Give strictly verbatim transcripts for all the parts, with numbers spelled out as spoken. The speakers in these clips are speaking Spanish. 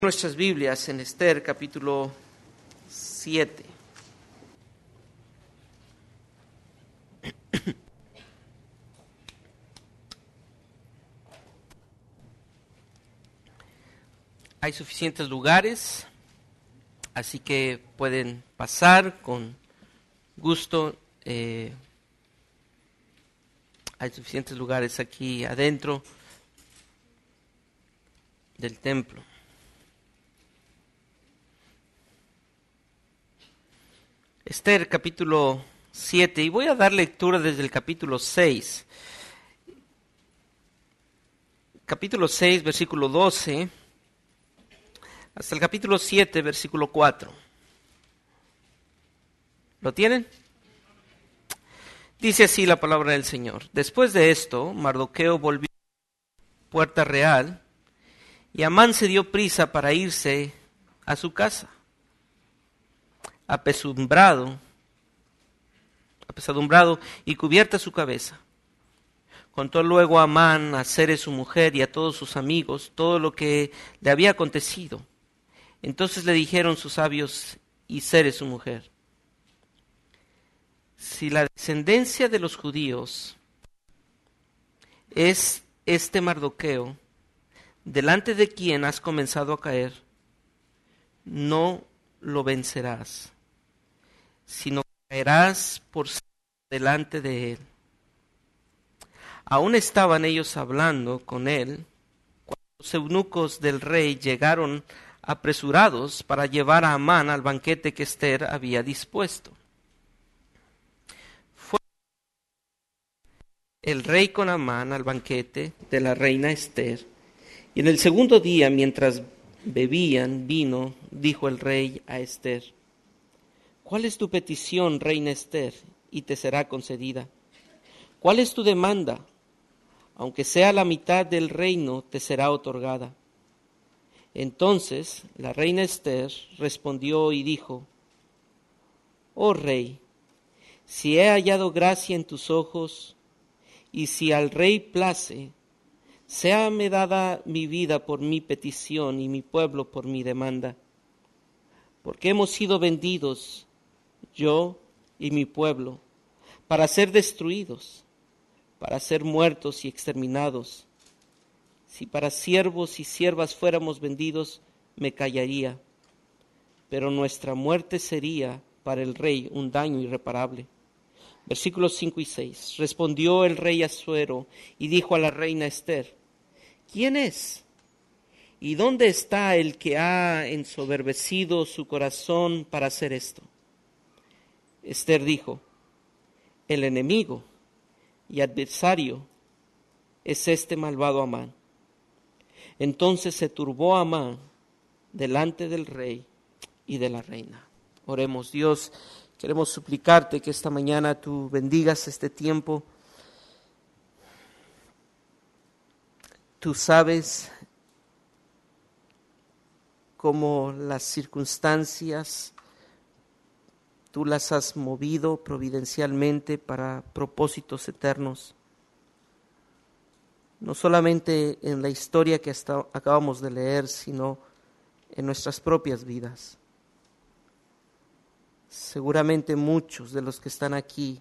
Nuestras Biblias en Esther capítulo siete. Hay suficientes lugares, así que pueden pasar con gusto. Eh, hay suficientes lugares aquí adentro del templo. Esther capítulo siete, y voy a dar lectura desde el capítulo seis. Capítulo seis, versículo doce, hasta el capítulo siete, versículo cuatro. ¿Lo tienen? Dice así la palabra del Señor. Después de esto, Mardoqueo volvió a la puerta real, y Amán se dio prisa para irse a su casa. Apesadumbrado, apesadumbrado y cubierta su cabeza. Contó luego a Amán, a Zeres su mujer y a todos sus amigos todo lo que le había acontecido. Entonces le dijeron sus sabios y Zeres su mujer: si la descendencia de los judíos es este Mardoqueo, delante de quien has comenzado a caer, no lo vencerás, sino caerás por delante de él. Aún estaban ellos hablando con él cuando los eunucos del rey llegaron apresurados para llevar a Amán al banquete que Esther había dispuesto. Fue el rey con Amán al banquete de la reina Esther, y en el segundo día, mientras bebían vino, dijo el rey a Esther: ¿cuál es tu petición, reina Esther? Y te será concedida. ¿Cuál es tu demanda? Aunque sea la mitad del reino, te será otorgada. Entonces la reina Esther respondió y dijo: oh rey, si he hallado gracia en tus ojos, y si al rey place, séame dada mi vida por mi petición y mi pueblo por mi demanda. Porque hemos sido vendidos, yo y mi pueblo, para ser destruidos, para ser muertos y exterminados. Si para siervos y siervas fuéramos vendidos, me callaría, pero nuestra muerte sería para el rey un daño irreparable. Versículos cinco y seis. Respondió el rey Asuero y dijo a la reina Esther: ¿quién es? ¿Y dónde está el que ha ensoberbecido su corazón para hacer esto? Esther dijo: el enemigo y adversario es este malvado Amán. Entonces se turbó Amán delante del rey y de la reina. Oremos. Dios, queremos suplicarte que esta mañana tú bendigas este tiempo. Tú sabes cómo las circunstancias tú las has movido providencialmente para propósitos eternos. No solamente en la historia que hasta acabamos de leer, sino en nuestras propias vidas. Seguramente muchos de los que están aquí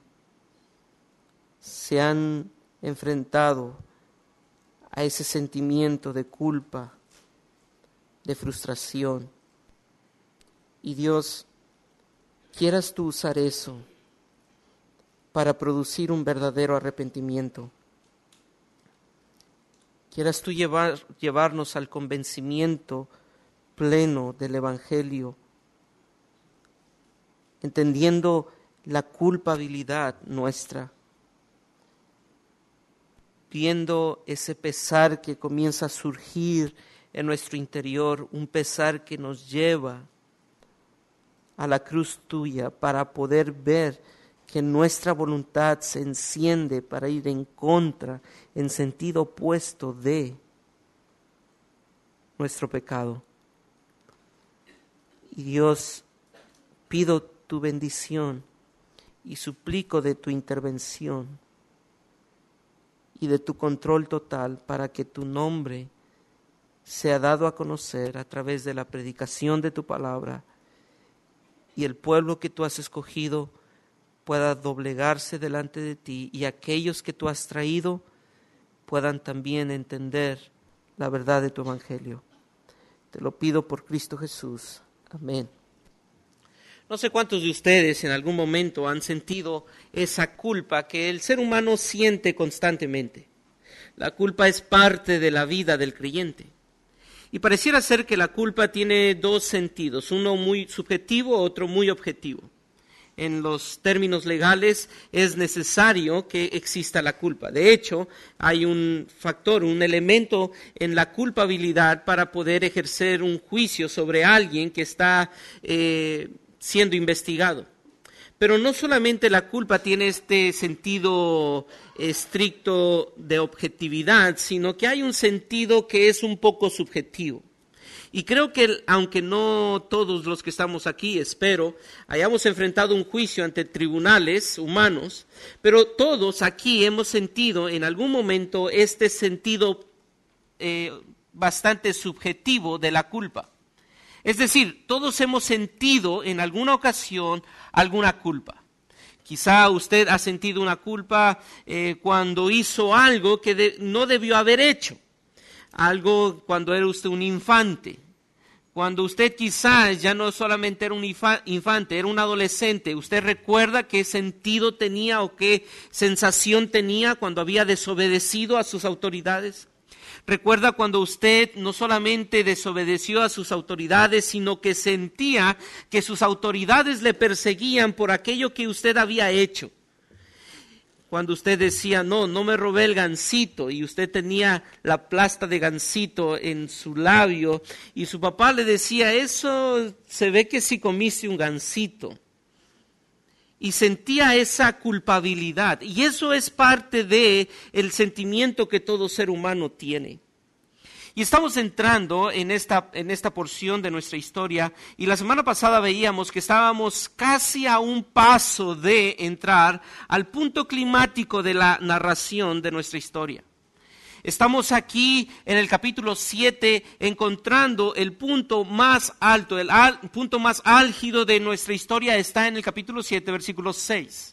se han enfrentado a ese sentimiento de culpa, de frustración. Y Dios, quieras tú usar eso para producir un verdadero arrepentimiento. Quieras tú llevar, llevarnos al convencimiento pleno del Evangelio, entendiendo la culpabilidad nuestra, viendo ese pesar que comienza a surgir en nuestro interior, un pesar que nos lleva a la cruz tuya para poder ver que nuestra voluntad se enciende para ir en contra, en sentido opuesto de nuestro pecado. Y Dios, pido tu bendición y suplico de tu intervención y de tu control total para que tu nombre sea dado a conocer a través de la predicación de tu palabra, y el pueblo que tú has escogido pueda doblegarse delante de ti, y aquellos que tú has traído puedan también entender la verdad de tu evangelio. Te lo pido por Cristo Jesús. Amén. No sé cuántos de ustedes en algún momento han sentido esa culpa que el ser humano siente constantemente. La culpa es parte de la vida del creyente. Y pareciera ser que la culpa tiene dos sentidos, uno muy subjetivo, otro muy objetivo. En los términos legales es necesario que exista la culpa. De hecho, hay un factor, un elemento en la culpabilidad para poder ejercer un juicio sobre alguien que está eh, siendo investigado. Pero no solamente la culpa tiene este sentido estricto de objetividad, sino que hay un sentido que es un poco subjetivo. Y creo que aunque no todos los que estamos aquí, espero, hayamos enfrentado un juicio ante tribunales humanos, pero todos aquí hemos sentido en algún momento este sentido eh, bastante subjetivo de la culpa. Es decir, todos hemos sentido en alguna ocasión alguna culpa. Quizá usted ha sentido una culpa eh, cuando hizo algo que de, no debió haber hecho. Algo cuando era usted un infante, cuando usted quizás ya no solamente era un infante, era un adolescente. ¿Usted recuerda qué sentido tenía o qué sensación tenía cuando había desobedecido a sus autoridades? ¿Recuerda cuando usted no solamente desobedeció a sus autoridades, sino que sentía que sus autoridades le perseguían por aquello que usted había hecho? Cuando usted decía, no, no me robé el gansito, y usted tenía la plasta de gansito en su labio, y su papá le decía, eso se ve que sí comiste un gansito. Y sentía esa culpabilidad, y eso es parte de el sentimiento que todo ser humano tiene. Y estamos entrando en esta, en esta porción de nuestra historia, y la semana pasada veíamos que estábamos casi a un paso de entrar al punto climático de la narración de nuestra historia. Estamos aquí en el capítulo siete encontrando el punto más alto, el al, punto más álgido de nuestra historia está en el capítulo siete, versículo seis.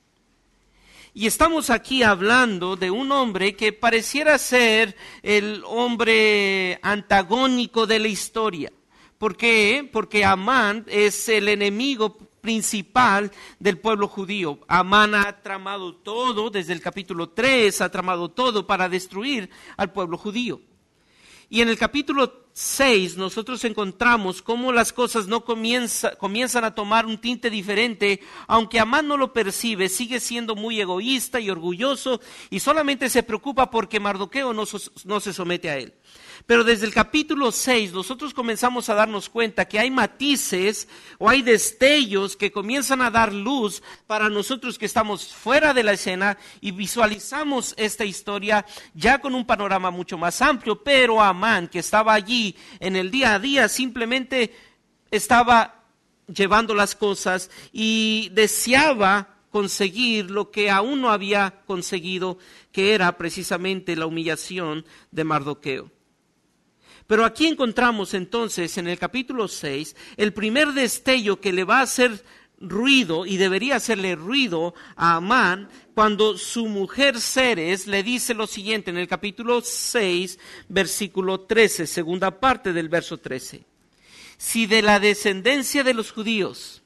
Y estamos aquí hablando de un hombre que pareciera ser el hombre antagónico de la historia. ¿Por qué? Porque Amán es el enemigo principal del pueblo judío. Amán ha tramado todo, desde el capítulo tres, ha tramado todo para destruir al pueblo judío. Y en el capítulo seis nosotros encontramos cómo las cosas no comienza, comienzan a tomar un tinte diferente, aunque Amán no lo percibe, sigue siendo muy egoísta y orgulloso y solamente se preocupa porque Mardoqueo no, no se somete a él. Pero desde el capítulo seis nosotros comenzamos a darnos cuenta que hay matices o hay destellos que comienzan a dar luz para nosotros que estamos fuera de la escena y visualizamos esta historia ya con un panorama mucho más amplio. Pero Amán, que estaba allí en el día a día, simplemente estaba llevando las cosas y deseaba conseguir lo que aún no había conseguido, que era precisamente la humillación de Mardoqueo. Pero aquí encontramos entonces en el capítulo seis el primer destello que le va a hacer ruido y debería hacerle ruido a Amán cuando su mujer Zeres le dice lo siguiente en el capítulo seis, versículo trece, segunda parte del verso trece. Si de la descendencia de los judíos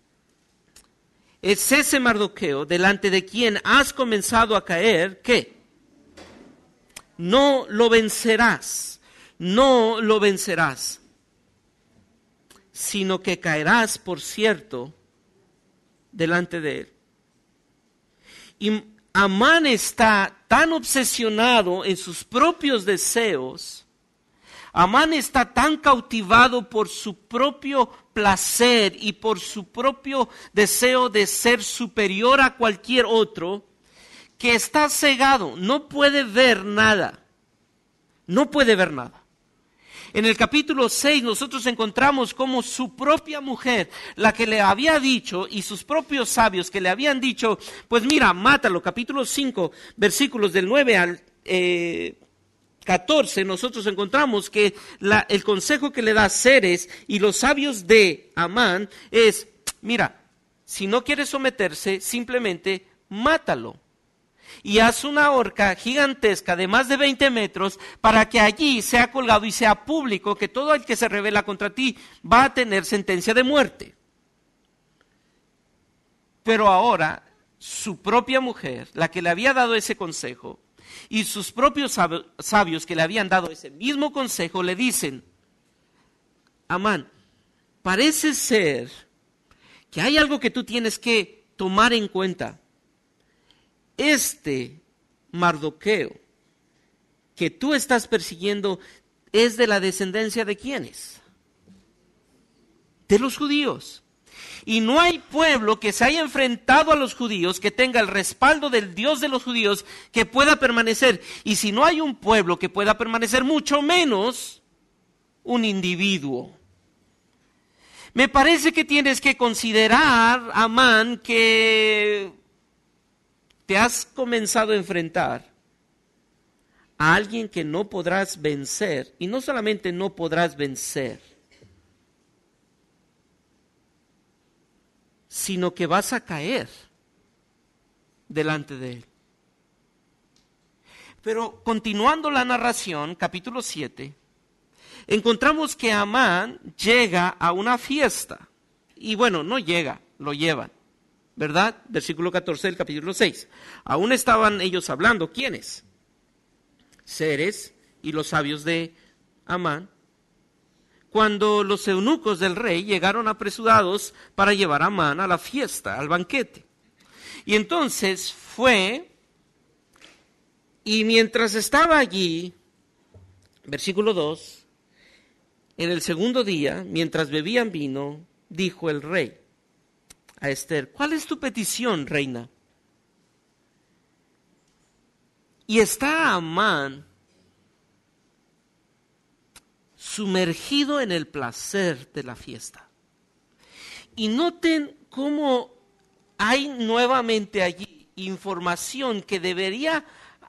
es ese Mardoqueo delante de quien has comenzado a caer, ¿qué? No lo vencerás. No lo vencerás, sino que caerás, por cierto, delante de él. Y Amán está tan obsesionado en sus propios deseos, Amán está tan cautivado por su propio placer y por su propio deseo de ser superior a cualquier otro, que está cegado, no puede ver nada, no puede ver nada. En el capítulo seis nosotros encontramos cómo su propia mujer, la que le había dicho, y sus propios sabios que le habían dicho, pues mira, mátalo, capítulo cinco, versículos del nueve al, eh, catorce, nosotros encontramos que la, el consejo que le da Zeres y los sabios de Amán es, mira, si no quiere someterse, simplemente mátalo. Y haz una horca gigantesca de más de veinte metros para que allí sea colgado y sea público que todo el que se rebela contra ti va a tener sentencia de muerte. Pero ahora su propia mujer, la que le había dado ese consejo, y sus propios sabios que le habían dado ese mismo consejo, le dicen, Amán, parece ser que hay algo que tú tienes que tomar en cuenta. Este Mardoqueo que tú estás persiguiendo es de la descendencia de ¿quiénes? De los judíos. Y no hay pueblo que se haya enfrentado a los judíos que tenga el respaldo del Dios de los judíos que pueda permanecer. Y si no hay un pueblo que pueda permanecer, mucho menos un individuo. Me parece que tienes que considerar, Amán, que te has comenzado a enfrentar a alguien que no podrás vencer. Y no solamente no podrás vencer, sino que vas a caer delante de él. Pero continuando la narración, capítulo siete, encontramos que Amán llega a una fiesta. Y bueno, no llega, lo llevan, ¿verdad? Versículo catorce del capítulo seis. Aún estaban ellos hablando, ¿quiénes? Zeres y los sabios de Amán, cuando los eunucos del rey llegaron apresurados para llevar a Amán a la fiesta, al banquete. Y entonces fue, y mientras estaba allí, versículo dos, en el segundo día, mientras bebían vino, dijo el rey a Esther, ¿cuál es tu petición, reina? Y está Amán sumergido en el placer de la fiesta. Y noten cómo hay nuevamente allí información que debería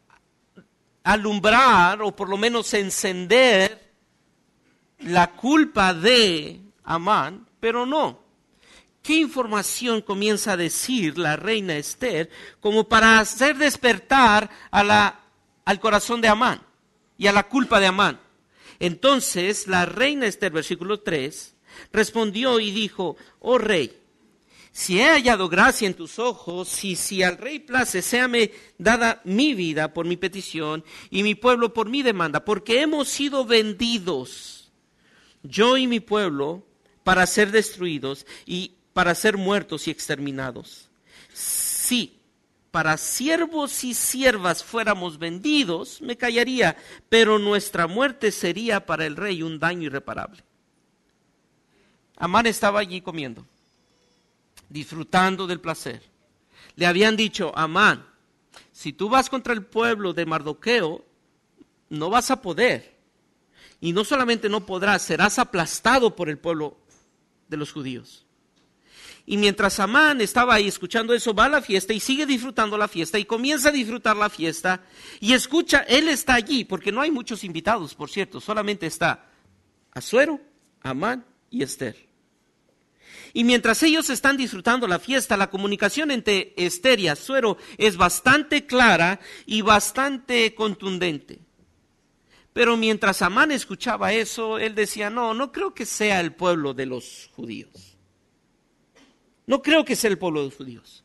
alumbrar o por lo menos encender la culpa de Amán, pero no. ¿Qué información comienza a decir la reina Esther como para hacer despertar a la, al corazón de Amán y a la culpa de Amán? Entonces la reina Esther, versículo tres, respondió y dijo, oh rey, si he hallado gracia en tus ojos, y si al rey place, séame dada mi vida por mi petición y mi pueblo por mi demanda, porque hemos sido vendidos, yo y mi pueblo, para ser destruidos y para ser muertos y exterminados. Sí, para siervos y siervas fuéramos vendidos, me callaría, pero nuestra muerte sería para el rey un daño irreparable. Amán estaba allí comiendo, disfrutando del placer. Le habían dicho, Amán, si tú vas contra el pueblo de Mardoqueo, no vas a poder. Y no solamente no podrás, serás aplastado por el pueblo de los judíos. Y mientras Amán estaba ahí escuchando eso, va a la fiesta y sigue disfrutando la fiesta y comienza a disfrutar la fiesta y escucha, él está allí, porque no hay muchos invitados, por cierto, solamente está Asuero, Amán y Esther. Y mientras ellos están disfrutando la fiesta, la comunicación entre Esther y Asuero es bastante clara y bastante contundente. Pero mientras Amán escuchaba eso, él decía, no, no creo que sea el pueblo de los judíos. No creo que sea el pueblo de los judíos.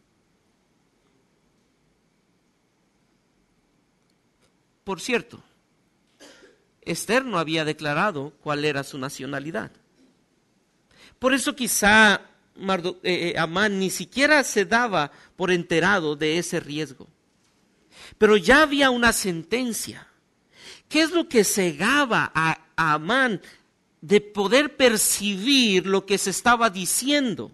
Por cierto, Esther no había declarado cuál era su nacionalidad. Por eso quizá Mardo, eh, Amán ni siquiera se daba por enterado de ese riesgo. Pero ya había una sentencia. ¿Qué es lo que cegaba a, a Amán de poder percibir lo que se estaba diciendo?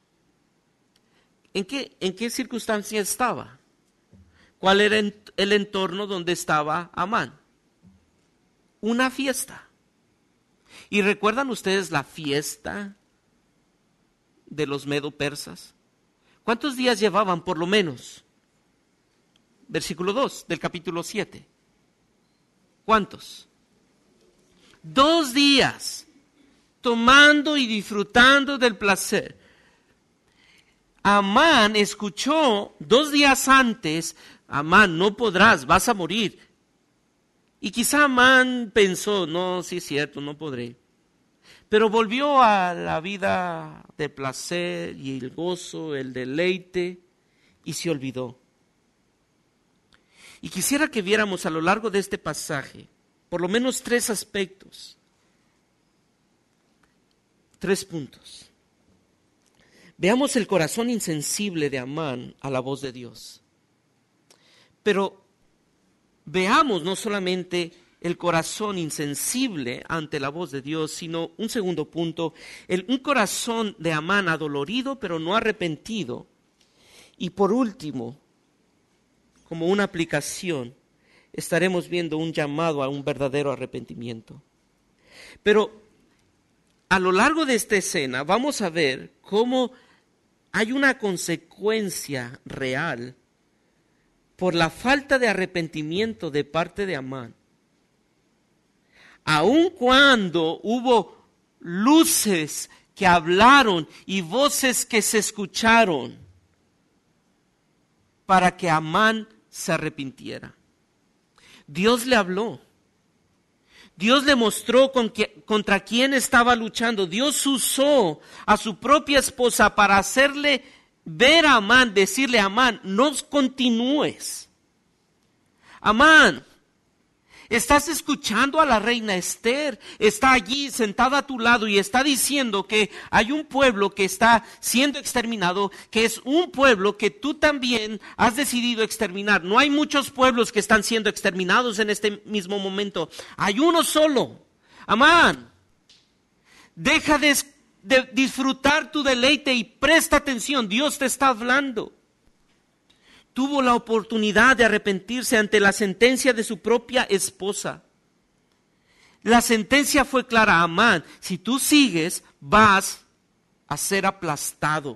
¿En qué, en qué circunstancia estaba? ¿Cuál era el entorno donde estaba Amán? Una fiesta. ¿Y recuerdan ustedes la fiesta de los medo-persas? ¿Cuántos días llevaban por lo menos? Versículo dos del capítulo siete. ¿Cuántos? Dos días tomando y disfrutando del placer. Amán escuchó dos días antes, Amán, no podrás, vas a morir. Y quizá Amán pensó, no, sí es cierto, no podré. Pero volvió a la vida de placer y el gozo, el deleite, y se olvidó. Y quisiera que viéramos a lo largo de este pasaje, por lo menos tres aspectos, tres puntos. Veamos el corazón insensible de Amán a la voz de Dios. Pero veamos no solamente el corazón insensible ante la voz de Dios, sino un segundo punto, el, un corazón de Amán adolorido pero no arrepentido. Y por último, como una aplicación, estaremos viendo un llamado a un verdadero arrepentimiento. Pero a lo largo de esta escena vamos a ver cómo hay una consecuencia real por la falta de arrepentimiento de parte de Amán. Aun cuando hubo luces que hablaron y voces que se escucharon para que Amán se arrepintiera. Dios le habló. Dios le mostró con que, contra quién estaba luchando. Dios usó a su propia esposa para hacerle ver a Amán, decirle a Amán, no continúes. Amán, estás escuchando a la reina Esther, está allí sentada a tu lado y está diciendo que hay un pueblo que está siendo exterminado, que es un pueblo que tú también has decidido exterminar. No hay muchos pueblos que están siendo exterminados en este mismo momento, hay uno solo. Amán, deja de, de disfrutar tu deleite y presta atención, Dios te está hablando. Tuvo la oportunidad de arrepentirse ante la sentencia de su propia esposa. La sentencia fue clara, Amán, si tú sigues, vas a ser aplastado.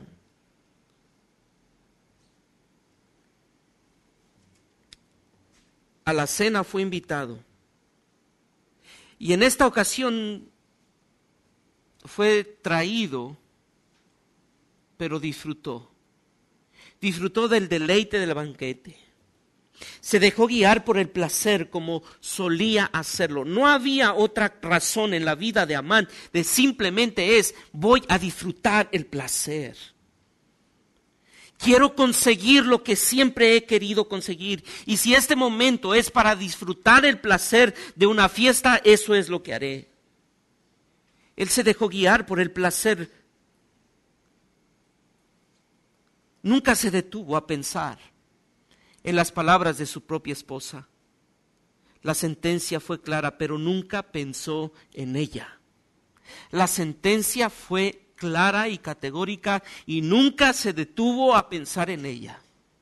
A la cena fue invitado. Y en esta ocasión fue traído, pero disfrutó. Disfrutó del deleite del banquete. Se dejó guiar por el placer como solía hacerlo. No había otra razón en la vida de Amán de simplemente es, voy a disfrutar el placer. Quiero conseguir lo que siempre he querido conseguir. Y si este momento es para disfrutar el placer de una fiesta, eso es lo que haré. Él se dejó guiar por el placer. Nunca se detuvo a pensar en las palabras de su propia esposa. La sentencia fue clara, pero nunca pensó en ella. La sentencia fue clara y categórica y nunca se detuvo a pensar en ella.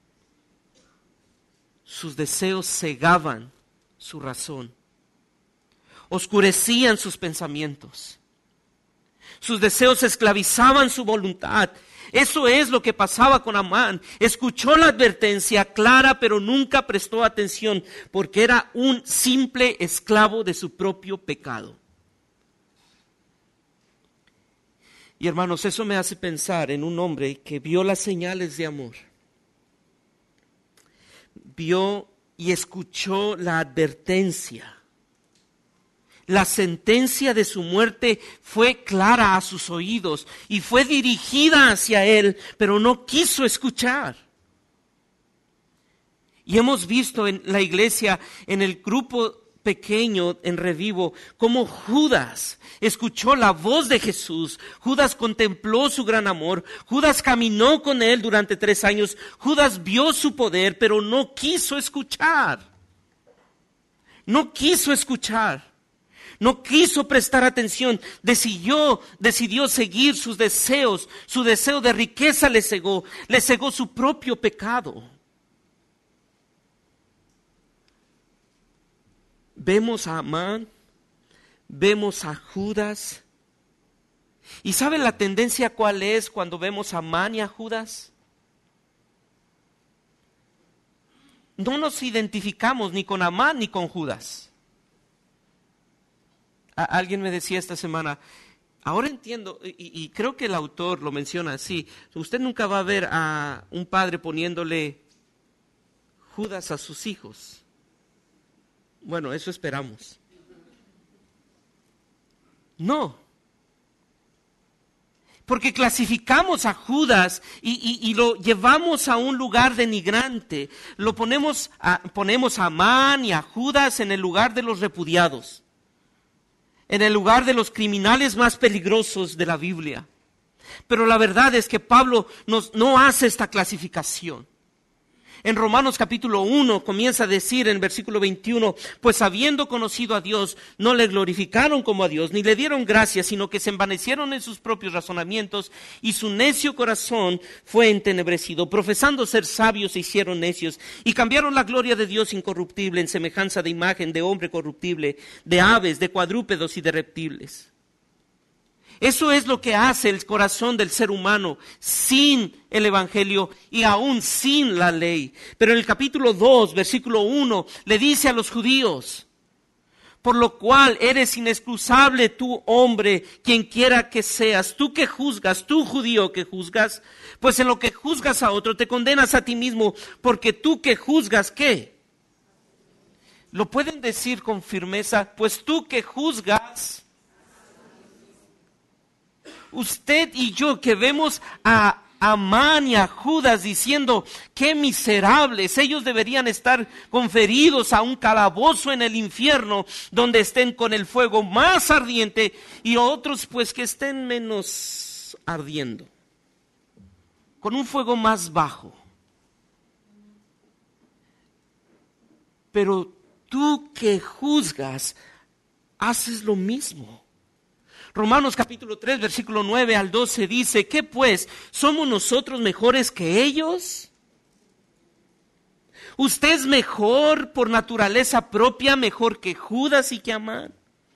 Sus deseos cegaban su razón, oscurecían sus pensamientos. Sus deseos esclavizaban su voluntad. Eso es lo que pasaba con Amán. Escuchó la advertencia clara, pero nunca prestó atención, porque era un simple esclavo de su propio pecado. Y hermanos, eso me hace pensar en un hombre que vio las señales de amor. Vio y escuchó la advertencia. La sentencia de su muerte fue clara a sus oídos y fue dirigida hacia él, pero no quiso escuchar. Y hemos visto en la iglesia, en el grupo pequeño en Revivo, cómo Judas escuchó la voz de Jesús. Judas contempló su gran amor. Judas caminó con él durante tres años. Judas vio su poder, pero no quiso escuchar. No quiso escuchar. No quiso prestar atención, decidió, decidió seguir sus deseos, su deseo de riqueza le cegó, le cegó su propio pecado. Vemos a Amán, vemos a Judas, ¿y saben la tendencia cuál es cuando vemos a Amán y a Judas? No nos identificamos ni con Amán ni con Judas. A- alguien me decía esta semana, ahora entiendo, y, y creo que el autor lo menciona así, usted nunca va a ver a un padre poniéndole Judas a sus hijos. Bueno, eso esperamos. No. Porque clasificamos a Judas y, y, y lo llevamos a un lugar denigrante. Lo ponemos a, ponemos a Amán y a Judas en el lugar de los repudiados. En el lugar de los criminales más peligrosos de la Biblia. Pero la verdad es que Pablo nos, no hace esta clasificación. En Romanos capítulo uno comienza a decir en versículo veintiuno, pues habiendo conocido a Dios, no le glorificaron como a Dios, ni le dieron gracias, sino que se envanecieron en sus propios razonamientos, y su necio corazón fue entenebrecido. Profesando ser sabios, se hicieron necios, y cambiaron la gloria de Dios incorruptible en semejanza de imagen de hombre corruptible, de aves, de cuadrúpedos y de reptiles. Eso es lo que hace el corazón del ser humano sin el Evangelio y aún sin la ley. Pero en el capítulo dos, versículo uno, le dice a los judíos, por lo cual eres inexcusable tú, hombre, quien quiera que seas, tú que juzgas, tú judío que juzgas, pues en lo que juzgas a otro te condenas a ti mismo, porque tú que juzgas, ¿qué? Lo pueden decir con firmeza, pues tú que juzgas. Usted y yo que vemos a Amán y a Judas diciendo, qué miserables, ellos deberían estar conferidos a un calabozo en el infierno, donde estén con el fuego más ardiente, y otros pues que estén menos ardiendo, con un fuego más bajo. Pero tú que juzgas, haces lo mismo. Romanos capítulo tres, versículo nueve al doce dice, ¿qué pues? ¿Somos nosotros mejores que ellos? ¿Usted es mejor por naturaleza propia, mejor que Judas y que Amán?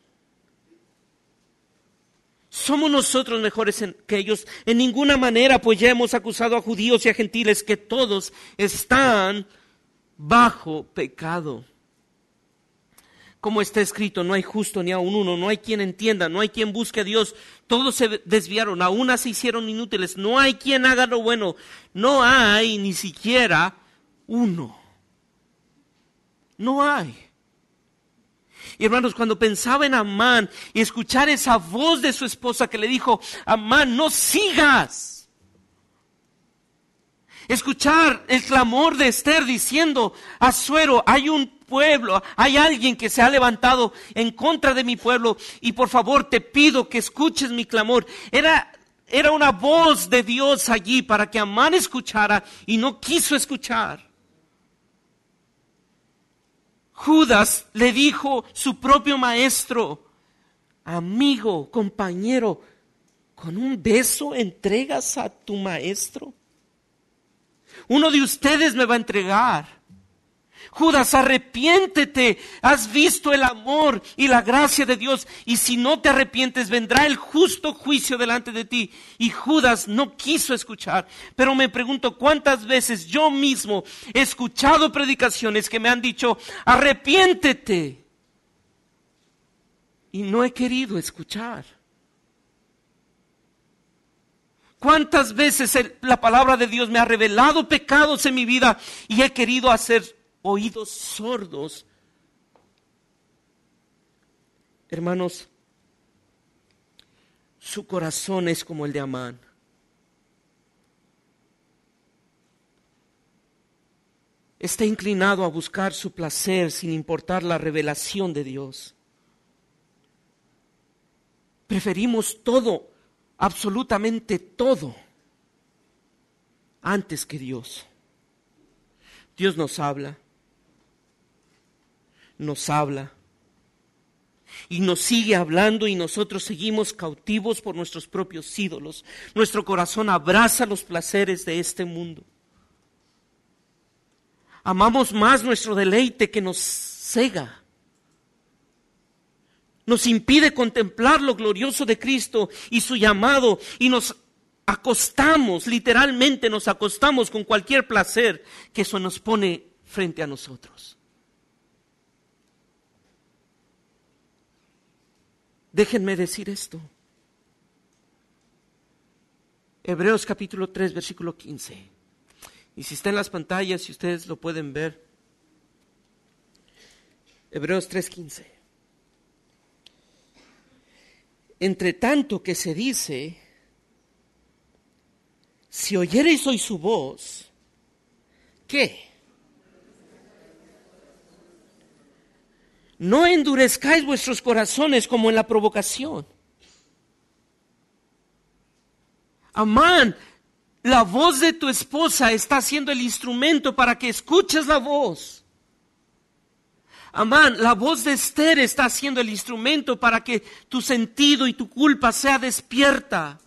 ¿Somos nosotros mejores en, que ellos? En ninguna manera, pues ya hemos acusado a judíos y a gentiles que todos están bajo pecado. Como está escrito, no hay justo ni aun uno, no hay quien entienda, no hay quien busque a Dios. Todos se desviaron, a una se hicieron inútiles, no hay quien haga lo bueno, no hay ni siquiera uno. No hay. Y hermanos, cuando pensaba en Amán y escuchar esa voz de su esposa que le dijo, Amán, no sigas. Escuchar el clamor de Esther diciendo, Asuero, hay un pueblo, hay alguien que se ha levantado en contra de mi pueblo y por favor te pido que escuches mi clamor. Era, era una voz de Dios allí para que Amán escuchara y no quiso escuchar. Judas le dijo su propio maestro, amigo, compañero, ¿con un beso entregas a tu maestro? Uno de ustedes me va a entregar. Judas, arrepiéntete, has visto el amor y la gracia de Dios, y si no te arrepientes vendrá el justo juicio delante de ti. Y Judas no quiso escuchar, pero me pregunto cuántas veces yo mismo he escuchado predicaciones que me han dicho, arrepiéntete, y no he querido escuchar. ¿Cuántas veces el, la palabra de Dios me ha revelado pecados en mi vida y he querido hacer oídos sordos? Hermanos, su corazón es como el de Amán. Está inclinado a buscar su placer sin importar la revelación de Dios. Preferimos todo, absolutamente todo, antes que Dios. Dios nos habla, nos habla y nos sigue hablando y nosotros seguimos cautivos por nuestros propios ídolos. Nuestro corazón abraza los placeres de este mundo. Amamos más nuestro deleite que nos cega. Nos impide contemplar lo glorioso de Cristo y su llamado, y nos acostamos, literalmente nos acostamos con cualquier placer que eso nos pone frente a nosotros. déjenme decir esto. Hebreos capítulo tres, versículo quince. Y si está en las pantallas, si ustedes lo pueden ver. Hebreos tres, quince. Entre tanto que se dice, si oyereis hoy su voz, ¿qué? No endurezcáis vuestros corazones como en la provocación. Amán, la voz de tu esposa está siendo el instrumento para que escuches la voz. Amán, la voz de Esther está siendo el instrumento para que tu sentido y tu culpa sea despierta.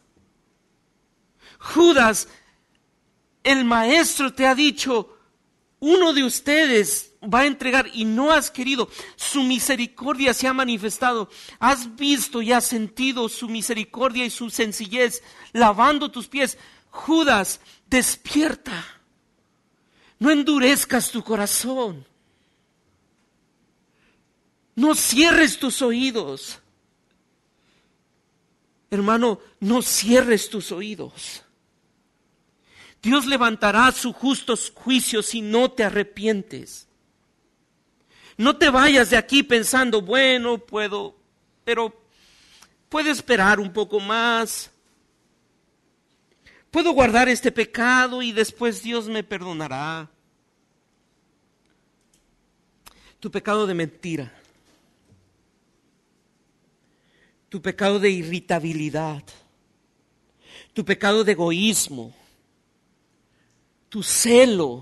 Judas, el maestro te ha dicho, uno de ustedes va a entregar y no has querido. Su misericordia se ha manifestado. Has visto y has sentido su misericordia y su sencillez lavando tus pies. Judas, despierta. No endurezcas tu corazón. No cierres tus oídos. Hermano, no cierres tus oídos. Dios levantará su justo juicio si no te arrepientes. No te vayas de aquí pensando, bueno, puedo, pero puedo esperar un poco más. Puedo guardar este pecado y después Dios me perdonará. Tu pecado de mentira. Tu pecado de irritabilidad. Tu pecado de egoísmo. Tu celo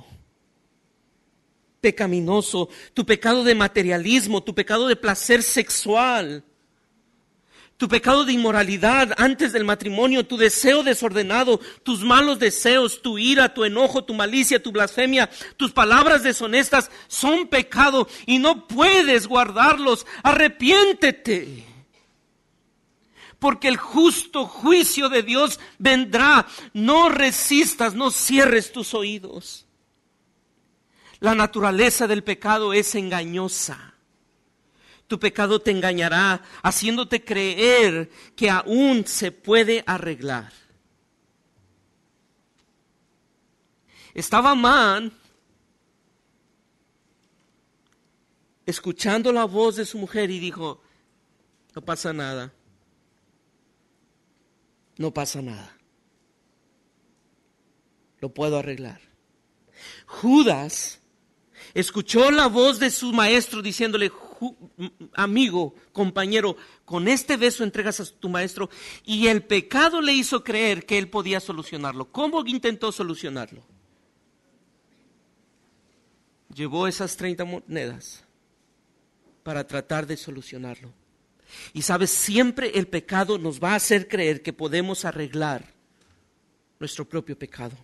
pecaminoso, tu pecado de materialismo, tu pecado de placer sexual, tu pecado de inmoralidad antes del matrimonio, tu deseo desordenado, tus malos deseos, tu ira, tu enojo, tu malicia, tu blasfemia, tus palabras deshonestas son pecado y no puedes guardarlos. Arrepiéntete. Porque el justo juicio de Dios vendrá. No resistas, no cierres tus oídos. La naturaleza del pecado es engañosa. Tu pecado te engañará, haciéndote creer que aún se puede arreglar. Estaba Amán escuchando la voz de su mujer y dijo, no pasa nada. No pasa nada. Lo puedo arreglar. Judas escuchó la voz de su maestro diciéndole, amigo, compañero, con este beso entregas a tu maestro, y el pecado le hizo creer que él podía solucionarlo. ¿Cómo intentó solucionarlo? Llevó esas treinta monedas para tratar de solucionarlo. Y sabes, siempre el pecado nos va a hacer creer que podemos arreglar nuestro propio pecado.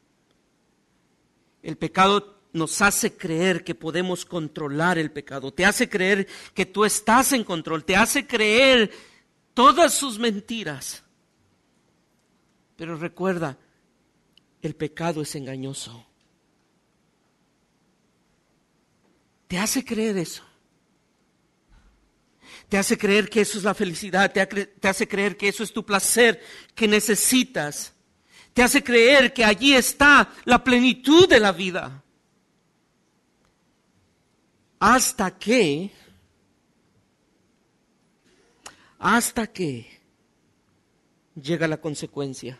El pecado nos hace creer que podemos controlar el pecado. Te hace creer que tú estás en control. Te hace creer todas sus mentiras. Pero recuerda, el pecado es engañoso. Te hace creer eso. Te hace creer que eso es la felicidad, te, te hace creer que eso es tu placer que necesitas. Te hace creer que allí está la plenitud de la vida. Hasta que, hasta que llega la consecuencia.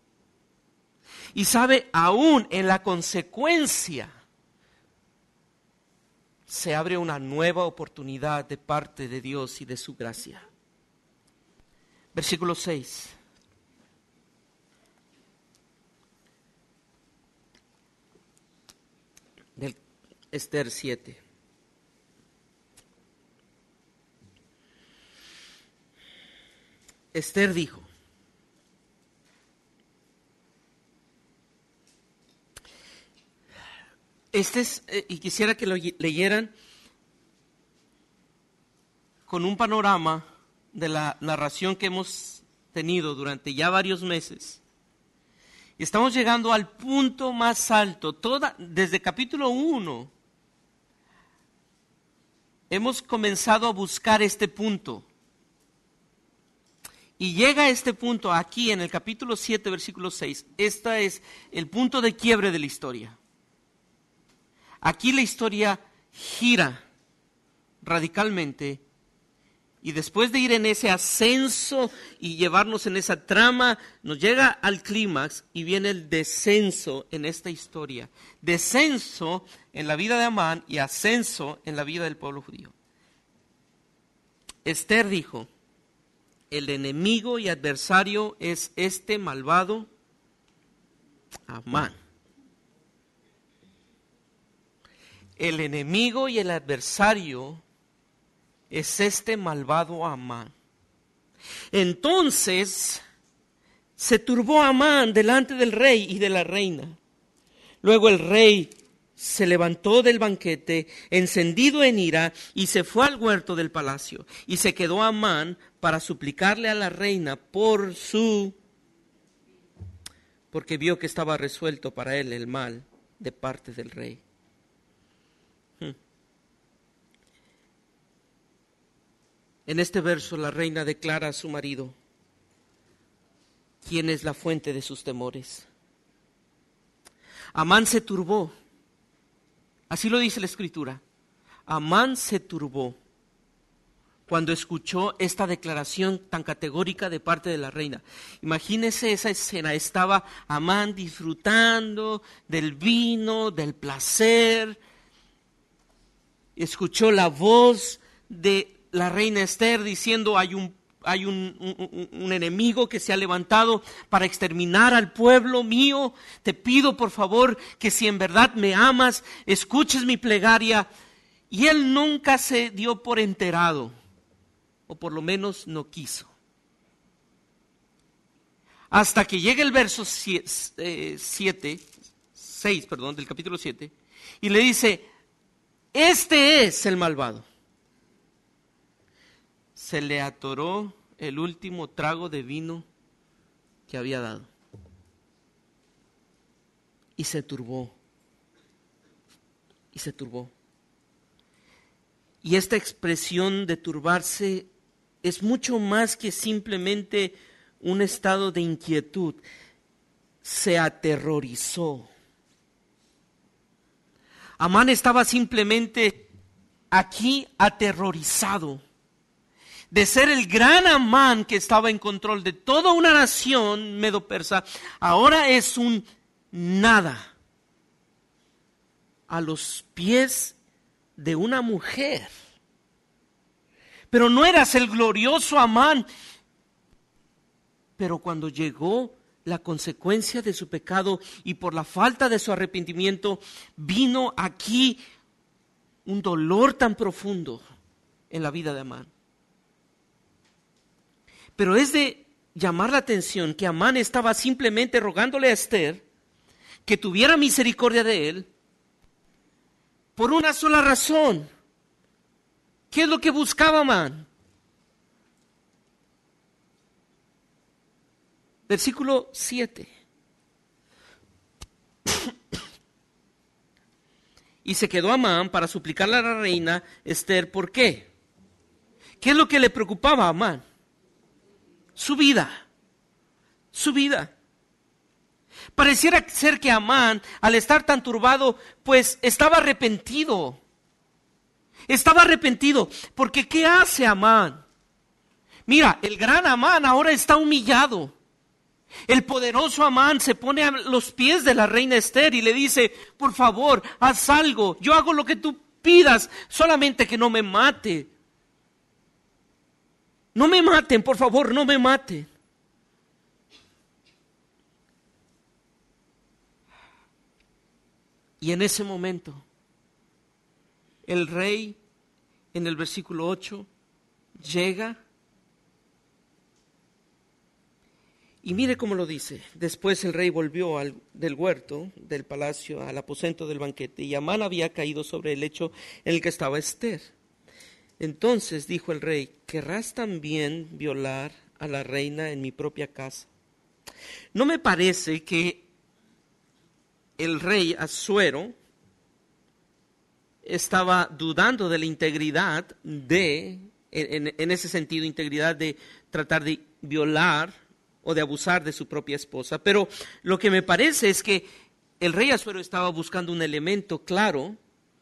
Y sabe, aún en la consecuencia se abre una nueva oportunidad de parte de Dios y de su gracia. Versículo seis. Del Esther siete. Esther dijo, Este es, eh, y quisiera que lo leyeran con un panorama de la narración que hemos tenido durante ya varios meses. Y estamos llegando al punto más alto. Toda, desde capítulo uno hemos comenzado a buscar este punto. Y llega a este punto aquí en el capítulo siete, versículo seis. Este es el punto de quiebre de la historia. Aquí la historia gira radicalmente. Y después de ir en ese ascenso y llevarnos en esa trama, nos llega al clímax y viene el descenso en esta historia. Descenso en la vida de Amán y ascenso en la vida del pueblo judío. Esther dijo, el enemigo y adversario es este malvado Amán. El enemigo y el adversario es este malvado Amán. Entonces se turbó Amán delante del rey y de la reina. Luego el rey se levantó del banquete, encendido en ira, y se fue al huerto del palacio. Y se quedó Amán para suplicarle a la reina por su... porque vio que estaba resuelto para él el mal de parte del rey. En este verso la reina declara a su marido quién es la fuente de sus temores. Amán se turbó, así lo dice la Escritura. Amán se turbó cuando escuchó esta declaración tan categórica de parte de la reina. Imagínese esa escena, estaba Amán disfrutando del vino, del placer, escuchó la voz de la reina Esther diciendo hay un, hay un, un, un enemigo que se ha levantado para exterminar al pueblo mío. Te pido por favor que si en verdad me amas, escuches mi plegaria. Y él nunca se dio por enterado, o por lo menos no quiso. Hasta que llega el verso siete, seis, perdón, del capítulo siete, y le dice, este es el malvado. Se le atoró el último trago de vino que había dado. Y se turbó. Y se turbó. Y esta expresión de turbarse es mucho más que simplemente un estado de inquietud. Se aterrorizó. Amán estaba simplemente aquí aterrorizado de ser el gran Amán que estaba en control de toda una nación medo-persa. Ahora es un nada a los pies de una mujer. Pero no eras el glorioso Amán. Pero cuando llegó la consecuencia de su pecado y por la falta de su arrepentimiento, vino aquí un dolor tan profundo en la vida de Amán. Pero es de llamar la atención que Amán estaba simplemente rogándole a Esther que tuviera misericordia de él por una sola razón. ¿Qué es lo que buscaba Amán? Versículo siete. Y se quedó Amán para suplicarle a la reina Esther, ¿por qué? ¿Qué es lo que le preocupaba a Amán? Su vida, su vida. Pareciera ser que Amán, al estar tan turbado, pues estaba arrepentido. Estaba arrepentido, porque ¿qué hace Amán? Mira, el gran Amán ahora está humillado. El poderoso Amán se pone a los pies de la reina Esther y le dice, por favor, haz algo, yo hago lo que tú pidas, solamente que no me mate. No me maten, por favor, no me maten. Y en ese momento, el rey, en el versículo ocho, llega. Y mire cómo lo dice. Después el rey volvió al, del huerto, del palacio, al aposento del banquete. Y Amán había caído sobre el lecho en el que estaba Esther. Entonces dijo el rey, ¿querrás también violar a la reina en mi propia casa? No me parece que el rey Asuero estaba dudando de la integridad de, en, en ese sentido, integridad de tratar de violar o de abusar de su propia esposa. Pero lo que me parece es que el rey Asuero estaba buscando un elemento claro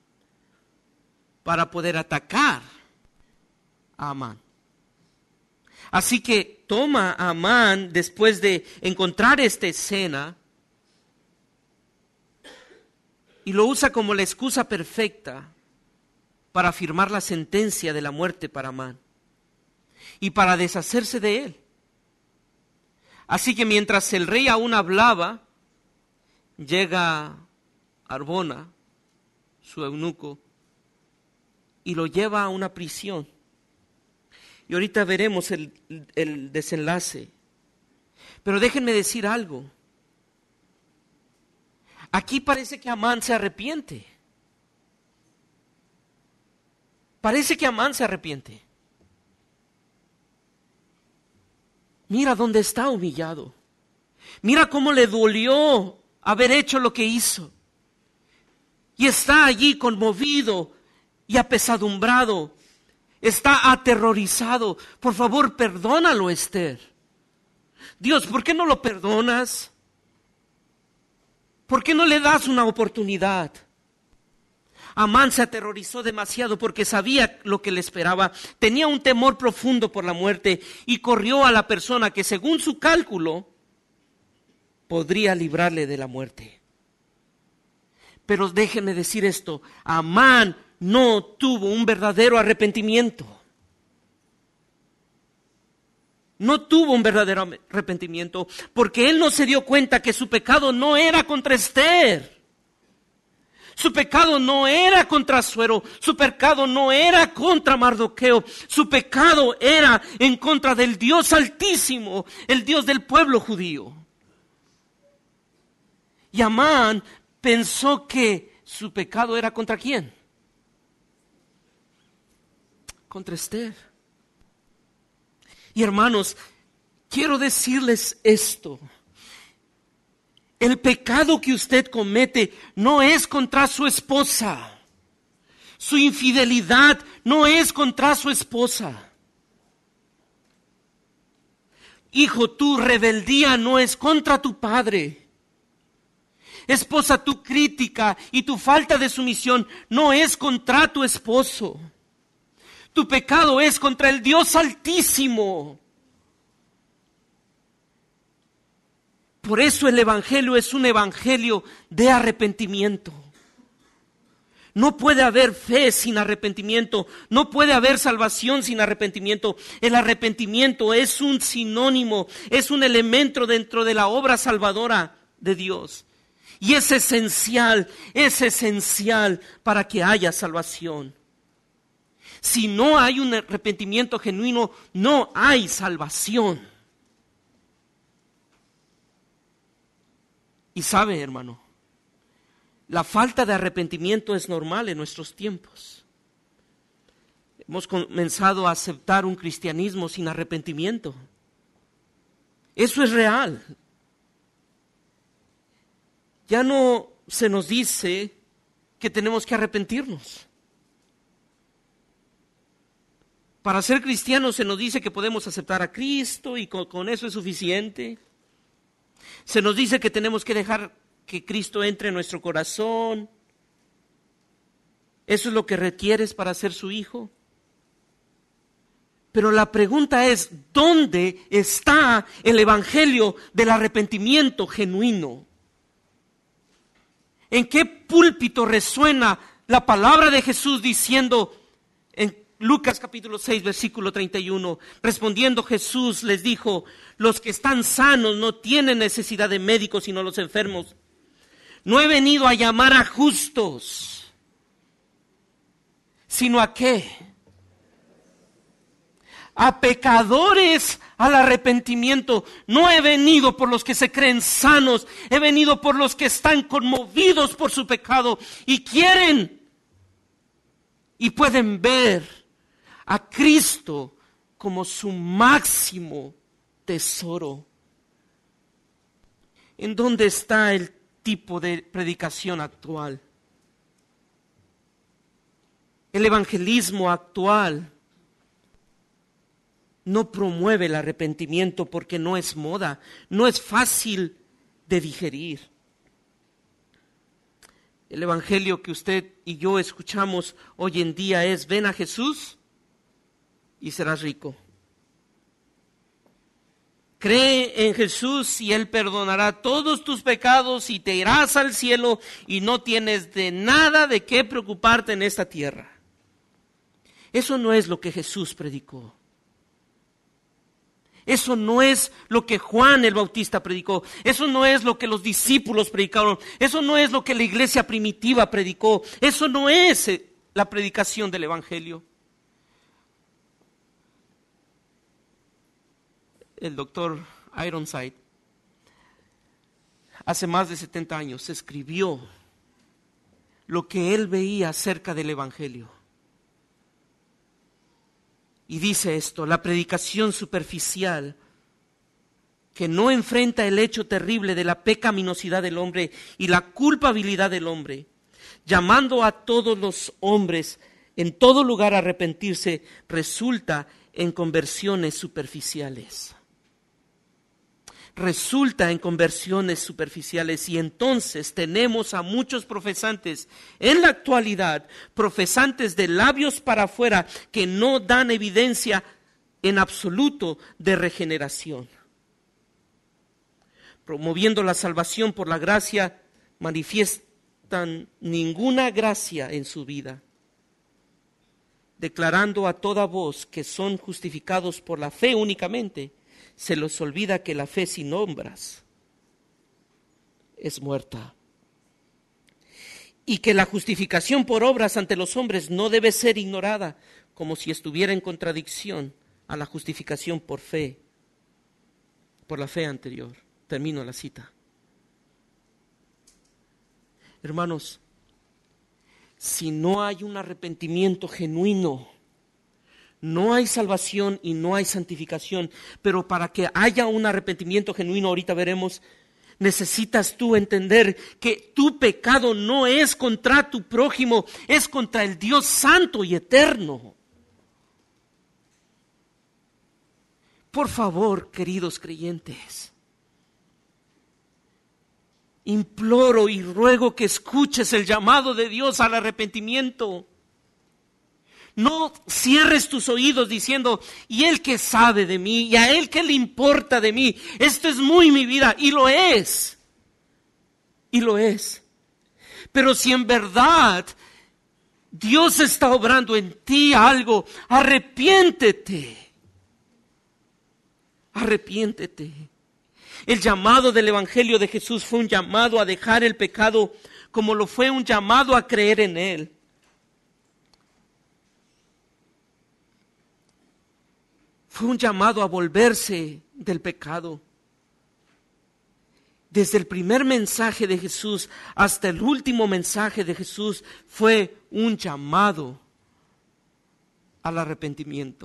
para poder atacar a Amán. Así que toma a Amán después de encontrar esta escena y lo usa como la excusa perfecta para afirmar la sentencia de la muerte para Amán y para deshacerse de él. Así que mientras el rey aún hablaba, llega Arbona, su eunuco, y lo lleva a una prisión. Y ahorita veremos el, el desenlace. Pero déjenme decir algo. Aquí parece que Amán se arrepiente. Parece que Amán se arrepiente. Mira dónde está humillado. Mira cómo le dolió haber hecho lo que hizo. Y está allí conmovido y apesadumbrado. Está aterrorizado. Por favor, perdónalo, Esther. Dios, ¿por qué no lo perdonas? ¿Por qué no le das una oportunidad? Amán se aterrorizó demasiado porque sabía lo que le esperaba. Tenía un temor profundo por la muerte y corrió a la persona que, según su cálculo, podría librarle de la muerte. Pero déjenme decir esto, Amán no tuvo un verdadero arrepentimiento. No tuvo un verdadero arrepentimiento porque él no se dio cuenta que su pecado no era contra Esther. Su pecado no era contra Asuero, su pecado no era contra Mardoqueo, su pecado era en contra del Dios Altísimo, el Dios del pueblo judío. Y Amán pensó que su pecado era contra ¿quién? Contra Esther. Y hermanos, quiero decirles esto. El pecado que usted comete no es contra su esposa. Su infidelidad no es contra su esposa. Hijo, tu rebeldía no es contra tu padre. Esposa, tu crítica y tu falta de sumisión no es contra tu esposo. Tu pecado es contra el Dios Altísimo. Por eso el evangelio es un evangelio de arrepentimiento. No puede haber fe sin arrepentimiento. No puede haber salvación sin arrepentimiento. El arrepentimiento es un sinónimo, es un elemento dentro de la obra salvadora de Dios. Y es esencial, es esencial para que haya salvación. Si no hay un arrepentimiento genuino, no hay salvación. Y sabe, hermano, la falta de arrepentimiento es normal en nuestros tiempos. Hemos comenzado a aceptar un cristianismo sin arrepentimiento. Eso es real. Ya no se nos dice que tenemos que arrepentirnos. Para ser cristianos se nos dice que podemos aceptar a Cristo y con, con eso es suficiente. Se nos dice que tenemos que dejar que Cristo entre en nuestro corazón. ¿Eso es lo que requieres para ser su hijo? Pero la pregunta es, ¿dónde está el evangelio del arrepentimiento genuino? ¿En qué púlpito resuena la palabra de Jesús diciendo en Lucas capítulo seis, versículo treinta y uno, respondiendo Jesús les dijo, los que están sanos no tienen necesidad de médicos sino los enfermos. No he venido a llamar a justos, sino a ¿qué? A pecadores al arrepentimiento. No he venido por los que se creen sanos, he venido por los que están conmovidos por su pecado y quieren y pueden ver a Cristo como su máximo tesoro. ¿En dónde está el tipo de predicación actual? El evangelismo actual no promueve el arrepentimiento porque no es moda, no es fácil de digerir. El evangelio que usted y yo escuchamos hoy en día es: ven a Jesús y serás rico. Cree en Jesús y Él perdonará todos tus pecados y te irás al cielo y no tienes de nada de qué preocuparte en esta tierra. Eso no es lo que Jesús predicó. Eso no es lo que Juan el Bautista predicó. Eso no es lo que los discípulos predicaron. Eso no es lo que la iglesia primitiva predicó. Eso no es la predicación del evangelio. El doctor Ironside, hace más de setenta años, escribió lo que él veía acerca del evangelio. Y dice esto: la predicación superficial que no enfrenta el hecho terrible de la pecaminosidad del hombre y la culpabilidad del hombre, llamando a todos los hombres en todo lugar a arrepentirse, resulta en conversiones superficiales. Resulta en conversiones superficiales y entonces tenemos a muchos profesantes en la actualidad, profesantes de labios para afuera, que no dan evidencia en absoluto de regeneración. Promoviendo la salvación por la gracia, manifiestan ninguna gracia en su vida, declarando a toda voz que son justificados por la fe únicamente. Se les olvida que la fe sin obras es muerta y que la justificación por obras ante los hombres no debe ser ignorada como si estuviera en contradicción a la justificación por fe, por la fe anterior. Termino la cita. Hermanos, si no hay un arrepentimiento genuino, no hay salvación y no hay santificación. Pero para que haya un arrepentimiento genuino, ahorita veremos, necesitas tú entender que tu pecado no es contra tu prójimo, es contra el Dios santo y eterno. Por favor, queridos creyentes, imploro y ruego que escuches el llamado de Dios al arrepentimiento. No cierres tus oídos diciendo: ¿y él qué sabe de mí? ¿Y a él qué le importa de mí? Esto es muy mi vida. Y lo es. Y lo es. Pero si en verdad Dios está obrando en ti algo, arrepiéntete. Arrepiéntete. El llamado del Evangelio de Jesús fue un llamado a dejar el pecado, como lo fue un llamado a creer en Él. Fue un llamado a volverse del pecado. Desde el primer mensaje de Jesús hasta el último mensaje de Jesús fue un llamado al arrepentimiento.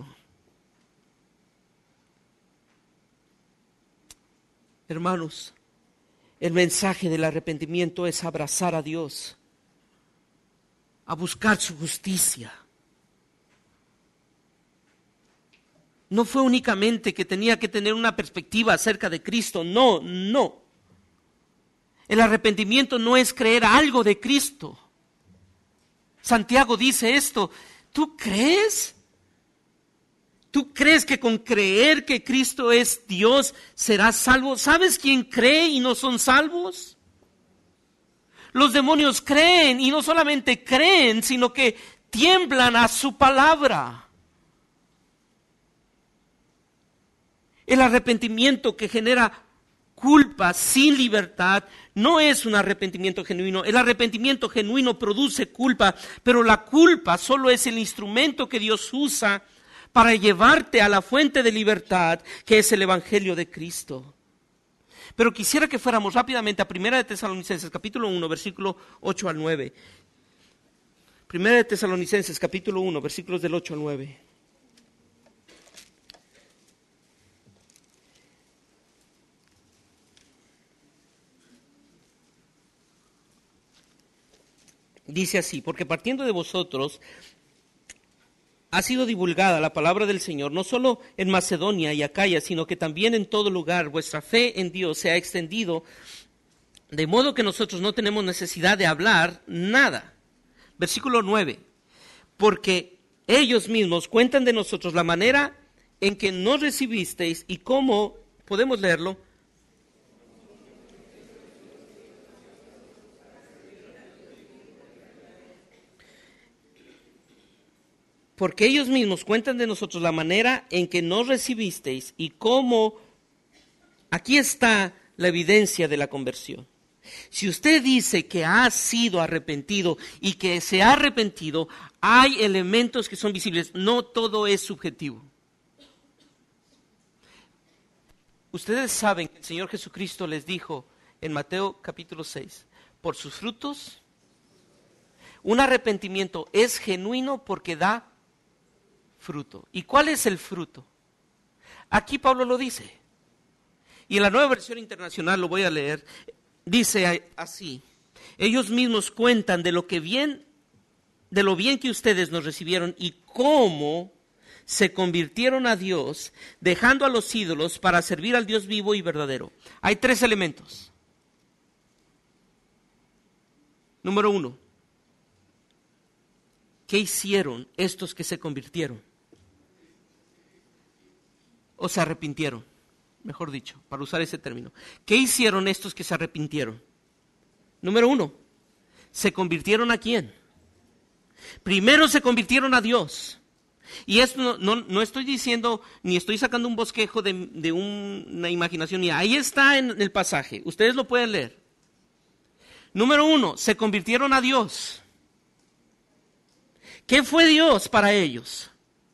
Hermanos, el mensaje del arrepentimiento es abrazar a Dios, a buscar su justicia. No fue únicamente que tenía que tener una perspectiva acerca de Cristo, no, no. El arrepentimiento no es creer algo de Cristo. Santiago dice esto: ¿tú crees? ¿Tú crees que con creer que Cristo es Dios serás salvo? ¿Sabes quién cree y no son salvos? Los demonios creen y no solamente creen, sino que tiemblan a su palabra. El arrepentimiento que genera culpa sin libertad no es un arrepentimiento genuino. El arrepentimiento genuino produce culpa, pero la culpa solo es el instrumento que Dios usa para llevarte a la fuente de libertad, que es el Evangelio de Cristo. Pero quisiera que fuéramos rápidamente a Primera de Tesalonicenses, capítulo uno, versículo ocho al nueve. Primera de Tesalonicenses, capítulo uno, versículos del ocho al nueve. Dice así: porque partiendo de vosotros ha sido divulgada la palabra del Señor, no solo en Macedonia y Acaya, sino que también en todo lugar. Vuestra fe en Dios se ha extendido, de modo que nosotros no tenemos necesidad de hablar nada. Versículo nueve. Porque ellos mismos cuentan de nosotros la manera en que nos recibisteis y cómo, podemos leerlo, porque ellos mismos cuentan de nosotros la manera en que nos recibisteis y cómo, aquí está la evidencia de la conversión. Si usted dice que ha sido arrepentido y que se ha arrepentido, hay elementos que son visibles, no todo es subjetivo. Ustedes saben que el Señor Jesucristo les dijo en Mateo capítulo seis, por sus frutos, un arrepentimiento es genuino porque da fruto. ¿Y cuál es el fruto? Aquí Pablo lo dice. Y en la Nueva Versión Internacional lo voy a leer. Dice así: ellos mismos cuentan de lo que bien, de lo bien que ustedes nos recibieron y cómo se convirtieron a Dios, dejando a los ídolos para servir al Dios vivo y verdadero. Hay tres elementos. Número uno, ¿qué hicieron estos que se convirtieron? O se arrepintieron, mejor dicho, para usar ese término. ¿Qué hicieron estos que se arrepintieron? Número uno, ¿se convirtieron a quién? Primero se convirtieron a Dios. Y esto no, no, no estoy diciendo, ni estoy sacando un bosquejo de, de un, una imaginación mía. Ahí está en el pasaje, ustedes lo pueden leer. Número uno, se convirtieron a Dios. ¿Qué fue Dios para ellos?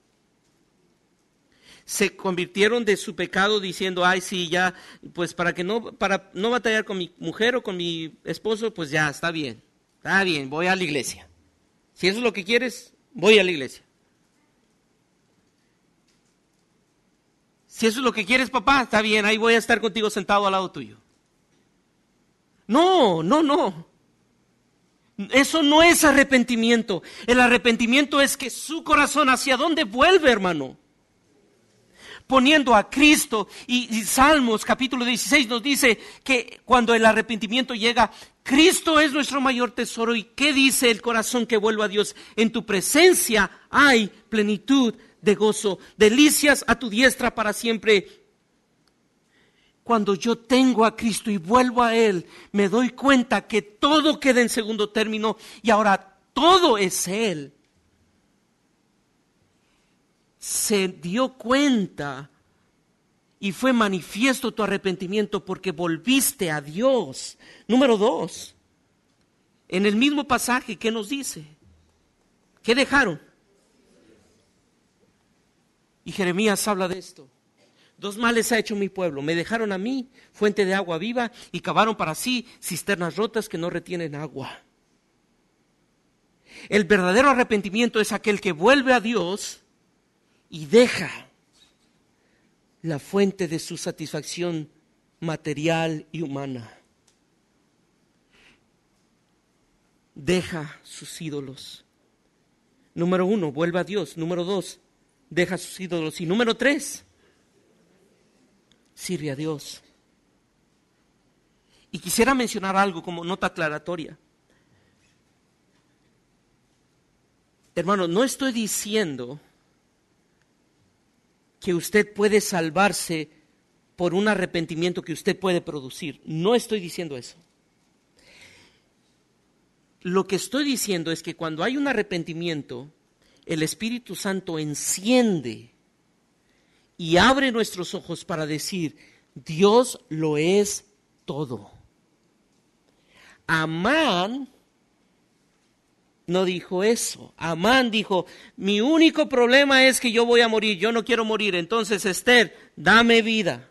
Se convirtieron de su pecado diciendo, ay sí, ya, pues para que no, para no batallar con mi mujer o con mi esposo, pues ya, está bien, está bien, voy a la iglesia. Si eso es lo que quieres, voy a la iglesia. Si eso es lo que quieres, papá, está bien, ahí voy a estar contigo sentado al lado tuyo. No, no, no. Eso no es arrepentimiento. El arrepentimiento es que su corazón, ¿hacia dónde vuelve, hermano? Poniendo a Cristo, y, y Salmos capítulo dieciséis nos dice que cuando el arrepentimiento llega, Cristo es nuestro mayor tesoro. ¿Y qué dice el corazón que vuelva a Dios? En tu presencia hay plenitud de gozo, delicias a tu diestra para siempre. Cuando yo tengo a Cristo y vuelvo a Él, me doy cuenta que todo queda en segundo término y ahora todo es Él. Se dio cuenta y fue manifiesto tu arrepentimiento porque volviste a Dios. Número dos, en el mismo pasaje, ¿qué nos dice? ¿Qué dejaron? Y Jeremías habla de esto. Dos males ha hecho mi pueblo. Me dejaron a mí, fuente de agua viva, y cavaron para sí cisternas rotas que no retienen agua. El verdadero arrepentimiento es aquel que vuelve a Dios y deja la fuente de su satisfacción material y humana. Deja sus ídolos. Número uno, vuelve a Dios. Número dos, deja sus ídolos. Y número tres, sirve a Dios. Y quisiera mencionar algo como nota aclaratoria. Hermano, no estoy diciendo que usted puede salvarse por un arrepentimiento que usted puede producir. No estoy diciendo eso. Lo que estoy diciendo es que cuando hay un arrepentimiento, el Espíritu Santo enciende y abre nuestros ojos para decir, Dios lo es todo. Amán no dijo eso. Amán dijo, mi único problema es que yo voy a morir, yo no quiero morir, entonces Esther, dame vida.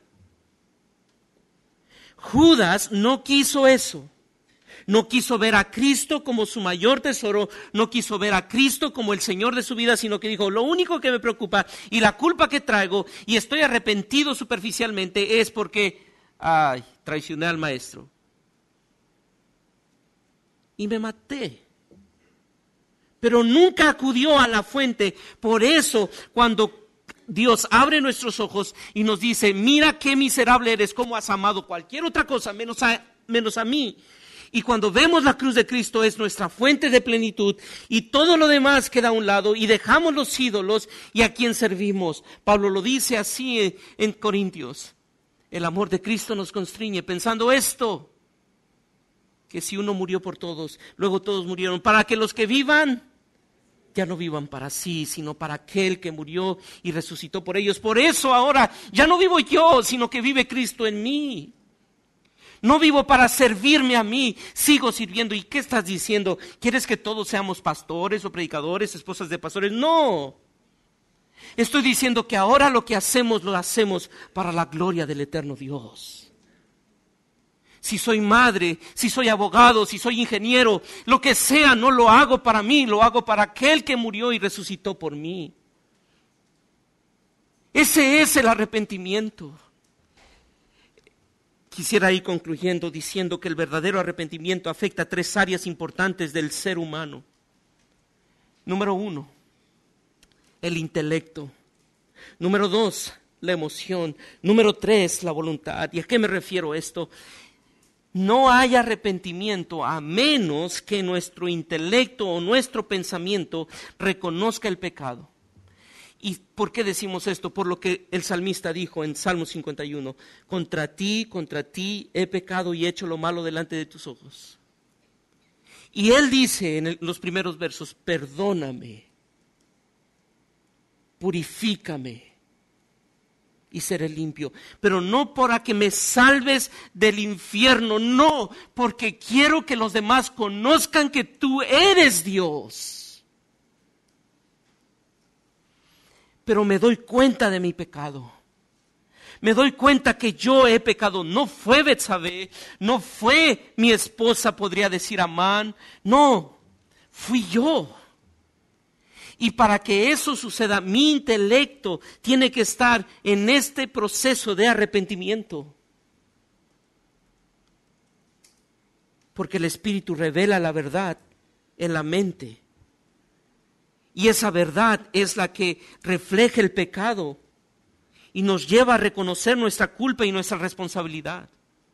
Judas no quiso eso. No quiso ver a Cristo como su mayor tesoro, no quiso ver a Cristo como el Señor de su vida, sino que dijo, lo único que me preocupa y la culpa que traigo y estoy arrepentido superficialmente es porque, ay, traicioné al maestro. Y me maté. pero nunca acudió a la fuente. Por eso, cuando Dios abre nuestros ojos y nos dice, mira qué miserable eres, cómo has amado cualquier otra cosa menos a, menos a mí. Y cuando vemos la cruz de Cristo es nuestra fuente de plenitud y todo lo demás queda a un lado y dejamos los ídolos y a quien servimos. Pablo lo dice así en, en Corintios. El amor de Cristo nos constriñe pensando esto, que si uno murió por todos, luego todos murieron, para que los que vivan ya no vivan para sí, sino para aquel que murió y resucitó por ellos. Por eso ahora ya no vivo yo, sino que vive Cristo en mí. No vivo para servirme a mí, sigo sirviendo. ¿Y qué estás diciendo? ¿Quieres que todos seamos pastores o predicadores, esposas de pastores? No. Estoy diciendo que ahora lo que hacemos, lo hacemos para la gloria del eterno Dios. Si soy madre, si soy abogado, si soy ingeniero, lo que sea, no lo hago para mí, lo hago para aquel que murió y resucitó por mí. Ese es el arrepentimiento. Quisiera ir concluyendo diciendo que el verdadero arrepentimiento afecta tres áreas importantes del ser humano. Número uno, el intelecto. Número dos, la emoción. Número tres, la voluntad. ¿Y a qué me refiero esto? No hay arrepentimiento a menos que nuestro intelecto o nuestro pensamiento reconozca el pecado. ¿Y por qué decimos esto? Por lo que el salmista dijo en Salmo cincuenta y uno, contra ti, contra ti he pecado y he hecho lo malo delante de tus ojos. Y él dice en el, los primeros versos, perdóname, purifícame y seré limpio. Pero no para que me salves del infierno, no, porque quiero que los demás conozcan que tú eres Dios. Pero me doy cuenta de mi pecado. Me doy cuenta que yo he pecado. No fue Betsabé, no fue mi esposa, podría decir Amán. No, fui yo. Y para que eso suceda, mi intelecto tiene que estar en este proceso de arrepentimiento. Porque el Espíritu revela la verdad en la mente. Y esa verdad es la que refleja el pecado y nos lleva a reconocer nuestra culpa y nuestra responsabilidad.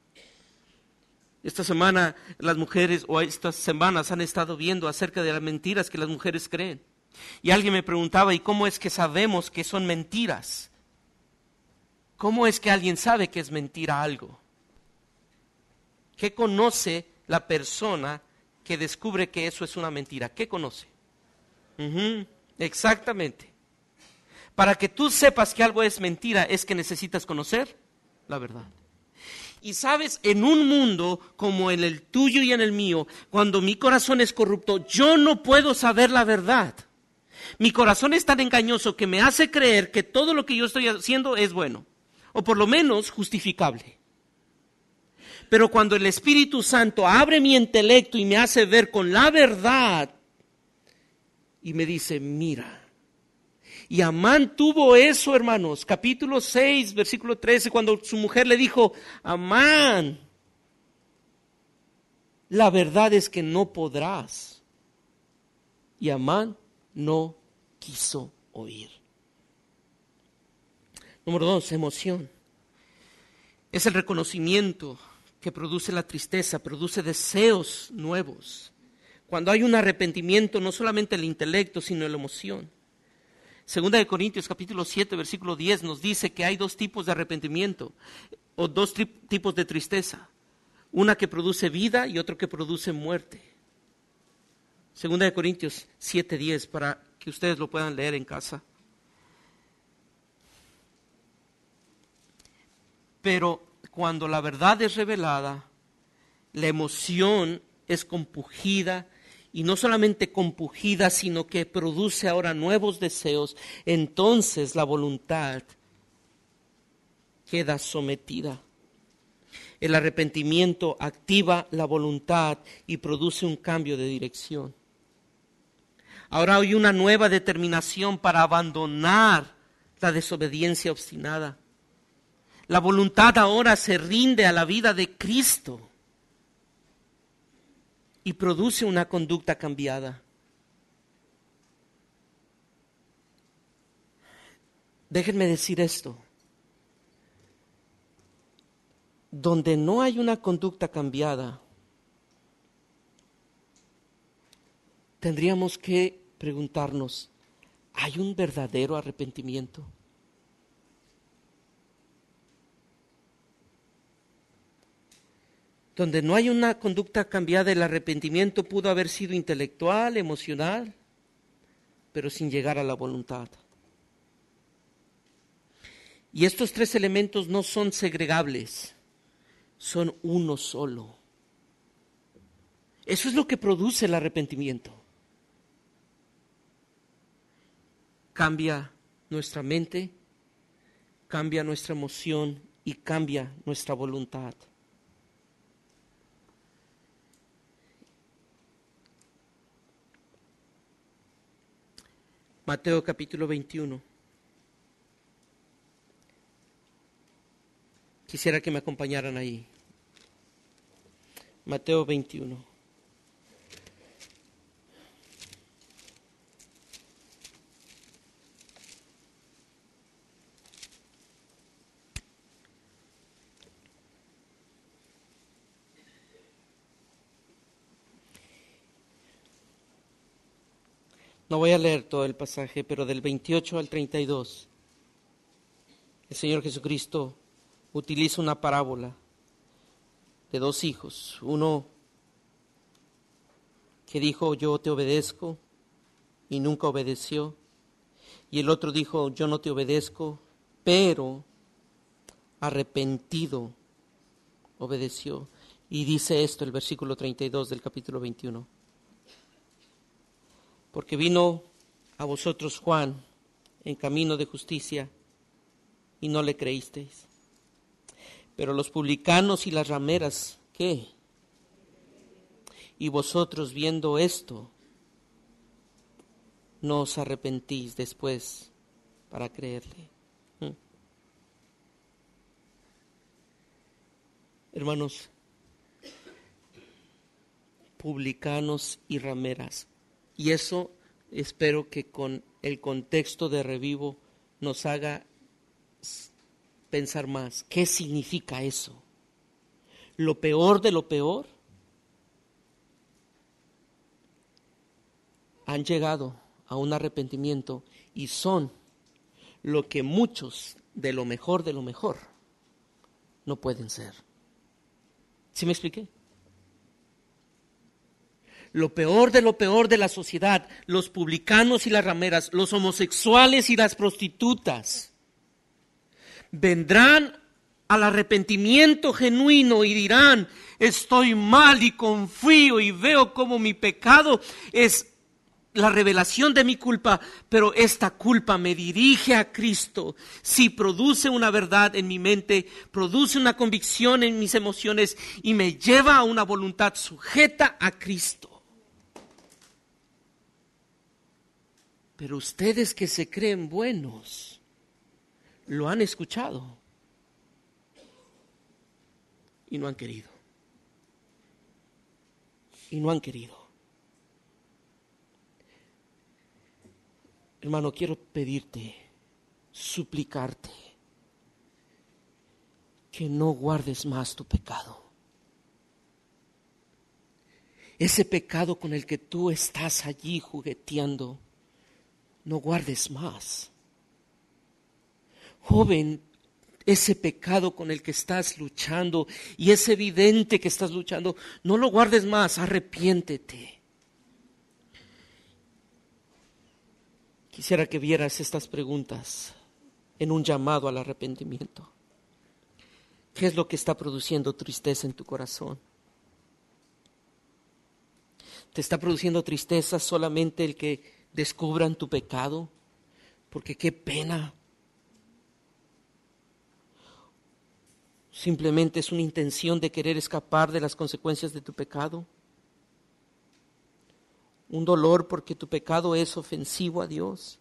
Esta semana las mujeres, o estas semanas, han estado viendo acerca de las mentiras que las mujeres creen. Y alguien me preguntaba, ¿y cómo es que sabemos que son mentiras? ¿Cómo es que alguien sabe que es mentira algo? ¿Qué conoce la persona que descubre que eso es una mentira? ¿Qué conoce? Uh-huh, exactamente. Para que tú sepas que algo es mentira, es que necesitas conocer la verdad. Y sabes, en un mundo como en el tuyo y en el mío, cuando mi corazón es corrupto, yo no puedo saber la verdad. Mi corazón es tan engañoso que me hace creer que todo lo que yo estoy haciendo es bueno, o por lo menos justificable. Pero cuando el Espíritu Santo abre mi intelecto y me hace ver con la verdad, y me dice, mira, y Amán tuvo eso, hermanos, capítulo seis, versículo trece, cuando su mujer le dijo, Amán, la verdad es que no podrás. Y Amán no quiso oír. Número dos, emoción. Es el reconocimiento que produce la tristeza, produce deseos nuevos. Cuando hay un arrepentimiento, no solamente el intelecto, sino la emoción. Segunda de Corintios, capítulo siete, versículo diez, nos dice que hay dos tipos de arrepentimiento, o dos tri- tipos de tristeza. Una que produce vida y otra que produce muerte. Segunda de Corintios siete, diez, para que ustedes lo puedan leer en casa. Pero cuando la verdad es revelada, la emoción es compugida, y no solamente compugida, sino que produce ahora nuevos deseos, entonces la voluntad queda sometida. El arrepentimiento activa la voluntad y produce un cambio de dirección. Ahora hay una nueva determinación para abandonar la desobediencia obstinada. La voluntad ahora se rinde a la vida de Cristo y produce una conducta cambiada. Déjenme decir esto. Donde no hay una conducta cambiada, tendríamos que preguntarnos, ¿hay un verdadero arrepentimiento? Donde no hay una conducta cambiada, el arrepentimiento pudo haber sido intelectual, emocional, pero sin llegar a la voluntad. Y estos tres elementos no son segregables, son uno solo. Eso es lo que produce el arrepentimiento. Cambia nuestra mente, cambia nuestra emoción y cambia nuestra voluntad. Mateo capítulo veintiuno. Quisiera que me acompañaran ahí. Mateo veintiuno. No voy a leer todo el pasaje, pero del veintiocho al treinta y dos, el Señor Jesucristo utiliza una parábola de dos hijos. Uno que dijo, yo te obedezco, y nunca obedeció. Y el otro dijo, yo no te obedezco, pero arrepentido obedeció. Y dice esto el versículo treinta y dos del capítulo veintiuno. Porque vino a vosotros Juan en camino de justicia y no le creísteis. Pero los publicanos y las rameras, ¿qué? Y vosotros viendo esto, no os arrepentís después para creerle. ¿Mm? Hermanos, publicanos y rameras. Y eso espero que con el contexto de Revivo nos haga pensar más. ¿Qué significa eso? Lo peor de lo peor han llegado a un arrepentimiento y son lo que muchos de lo mejor de lo mejor no pueden ser. ¿Sí me expliqué? Lo peor de lo peor de la sociedad, los publicanos y las rameras, los homosexuales y las prostitutas, vendrán al arrepentimiento genuino y dirán, estoy mal y confío y veo como mi pecado es la revelación de mi culpa, pero esta culpa me dirige a Cristo. Si produce una verdad en mi mente, produce una convicción en mis emociones y me lleva a una voluntad sujeta a Cristo. Pero ustedes que se creen buenos, lo han escuchado y no han querido. Y no han querido. Hermano, quiero pedirte, suplicarte, que no guardes más tu pecado. Ese pecado con el que tú estás allí jugueteando, no guardes más. Joven, ese pecado con el que estás luchando, y es evidente que estás luchando, no lo guardes más, arrepiéntete. Quisiera que vieras estas preguntas en un llamado al arrepentimiento. ¿Qué es lo que está produciendo tristeza en tu corazón? ¿Te está produciendo tristeza solamente el que descubran tu pecado? Porque qué pena. Simplemente es una intención de querer escapar de las consecuencias de tu pecado. Un dolor porque tu pecado es ofensivo a Dios.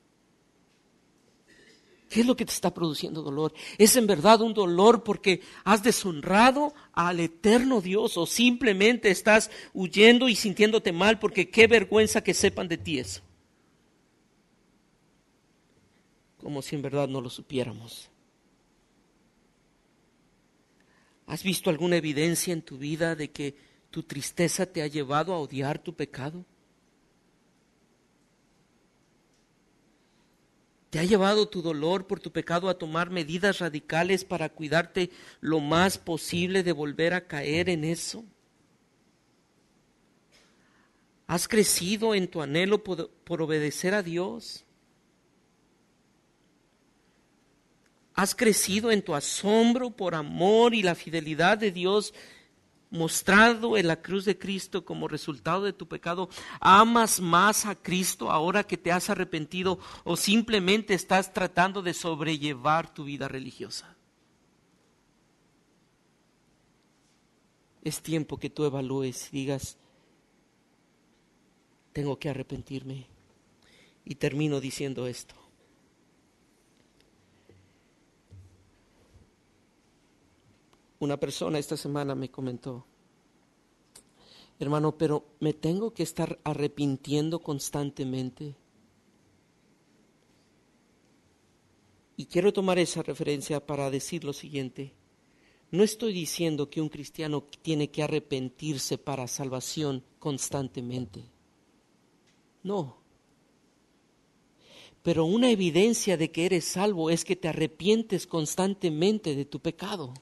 ¿Qué es lo que te está produciendo dolor? ¿Es en verdad un dolor porque has deshonrado al eterno Dios o simplemente estás huyendo y sintiéndote mal porque qué vergüenza que sepan de ti eso? como si en verdad no lo supiéramos. ¿Has visto alguna evidencia en tu vida de que tu tristeza te ha llevado a odiar tu pecado? ¿Te ha llevado tu dolor por tu pecado a tomar medidas radicales para cuidarte lo más posible de volver a caer en eso? ¿Has crecido en tu anhelo por, por obedecer a Dios? ¿Has crecido en tu asombro por amor y la fidelidad de Dios mostrado en la cruz de Cristo como resultado de tu pecado? ¿Amas más a Cristo ahora que te has arrepentido o simplemente estás tratando de sobrellevar tu vida religiosa? Es tiempo que tú evalúes y digas, tengo que arrepentirme. Y termino diciendo esto. Una persona esta semana me comentó, hermano, pero me tengo que estar arrepintiendo constantemente. Y quiero tomar esa referencia para decir lo siguiente. No estoy diciendo que un cristiano tiene que arrepentirse para salvación constantemente. No. Pero una evidencia de que eres salvo es que te arrepientes constantemente de tu pecado.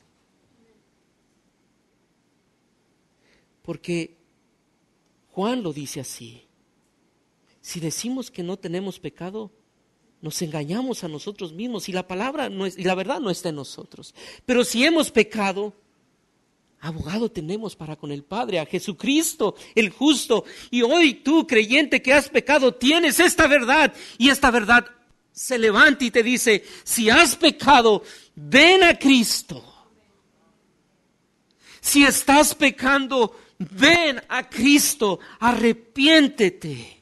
Porque Juan lo dice así. Si decimos que no tenemos pecado, nos engañamos a nosotros mismos y la palabra no es, y la verdad no está en nosotros. Pero si hemos pecado, abogado tenemos para con el Padre, a Jesucristo, el justo. Y hoy tú, creyente que has pecado, tienes esta verdad. Y esta verdad se levanta y te dice, si has pecado, ven a Cristo. Si estás pecando, ven a Cristo, arrepiéntete.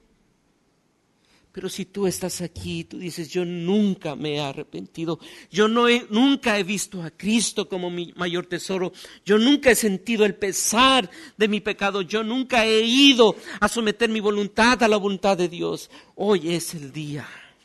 Pero si tú estás aquí, tú dices, yo nunca me he arrepentido, yo no he, nunca he visto a Cristo como mi mayor tesoro, yo nunca he sentido el pesar de mi pecado, yo nunca he ido a someter mi voluntad a la voluntad de Dios. Hoy es el día.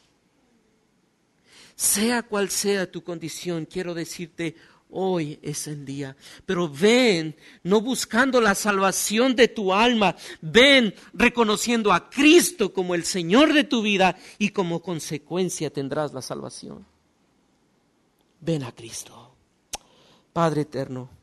Sea cual sea tu condición, quiero decirte, hoy es el día, pero ven no buscando la salvación de tu alma, ven reconociendo a Cristo como el Señor de tu vida y como consecuencia tendrás la salvación. Ven a Cristo. Padre eterno,